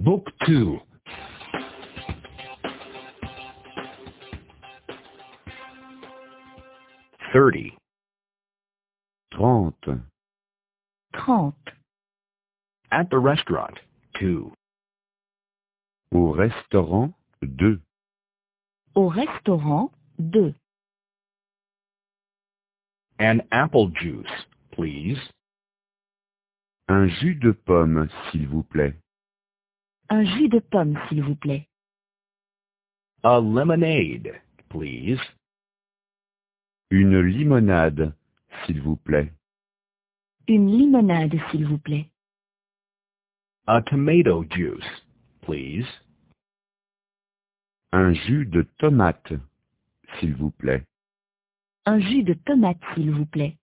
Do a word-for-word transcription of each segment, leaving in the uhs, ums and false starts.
Book two. Thirty. Trente. Trente. At the restaurant. Two. Au restaurant, deux. Au restaurant, deux. An apple juice, please. Un jus de pomme, s'il vous plaît. Un jus de pomme, s'il vous plaît. A lemonade, please. Une limonade, s'il vous plaît. Une limonade, s'il vous plaît. A tomato juice, please. Un jus de tomate, s'il vous plaît. Un jus de tomate, s'il vous plaît.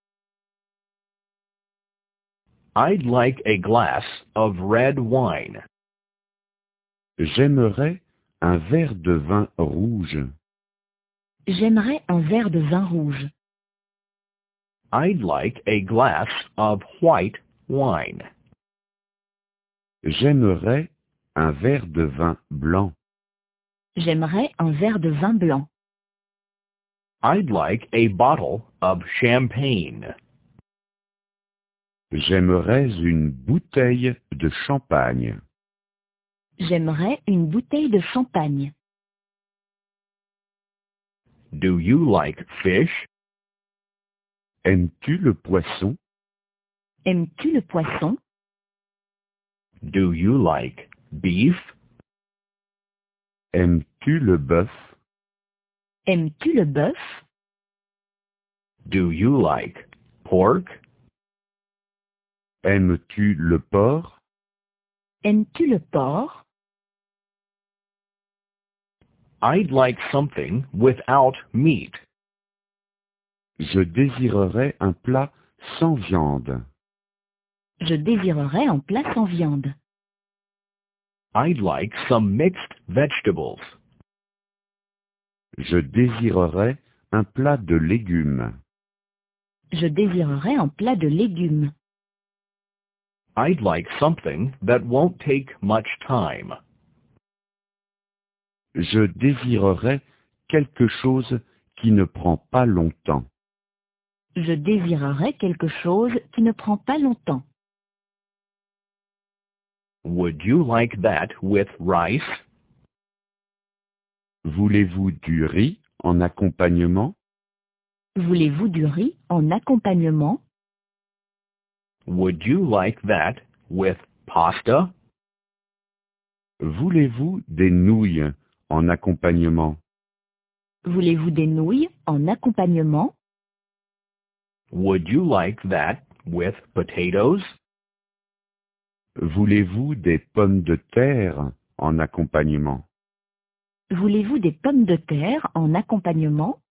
I'd like a glass of red wine. J'aimerais un verre de vin rouge. J'aimerais un verre de vin rouge. I'd like a glass of white wine. J'aimerais un verre de vin blanc. J'aimerais un verre de vin blanc. I'd like a bottle of champagne. J'aimerais une bouteille de champagne. J'aimerais une bouteille de champagne. Do you like fish? Aimes-tu le poisson? Aimes-tu le poisson? Do you like beef? Aimes-tu le bœuf? Aimes-tu le bœuf? Do you like pork? Aimes-tu le porc? Aimes-tu le porc? I'd like something without meat. Je désirerais un plat sans viande. Je désirerais un plat sans viande. I'd like some mixed vegetables. Je désirerais un plat de légumes. Je désirerais un plat de légumes. I'd like something that won't take much time. Je désirerais quelque chose qui ne prend pas longtemps. Je désirerais quelque chose qui ne prend pas longtemps. Would you like that with rice? Voulez-vous du riz en accompagnement? Voulez-vous du riz en accompagnement? Would you like that with pasta? Voulez-vous des nouilles en accompagnement? Voulez-vous des nouilles en accompagnement? Would you like that with potatoes? Voulez-vous des pommes de terre en accompagnement? Voulez-vous des pommes de terre en accompagnement?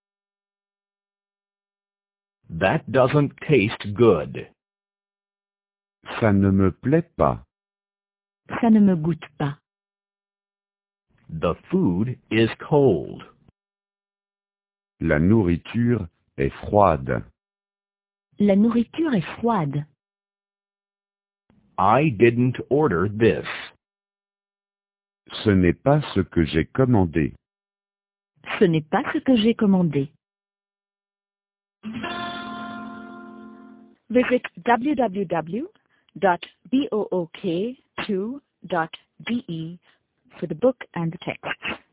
That doesn't taste good. Ça ne me plaît pas. Ça ne me goûte pas. The food is cold. La nourriture est froide. La nourriture est froide. I didn't order this. Ce n'est pas ce que j'ai commandé. Ce n'est pas ce que j'ai commandé. Visit w w w dot book two dot d e for the book and the text.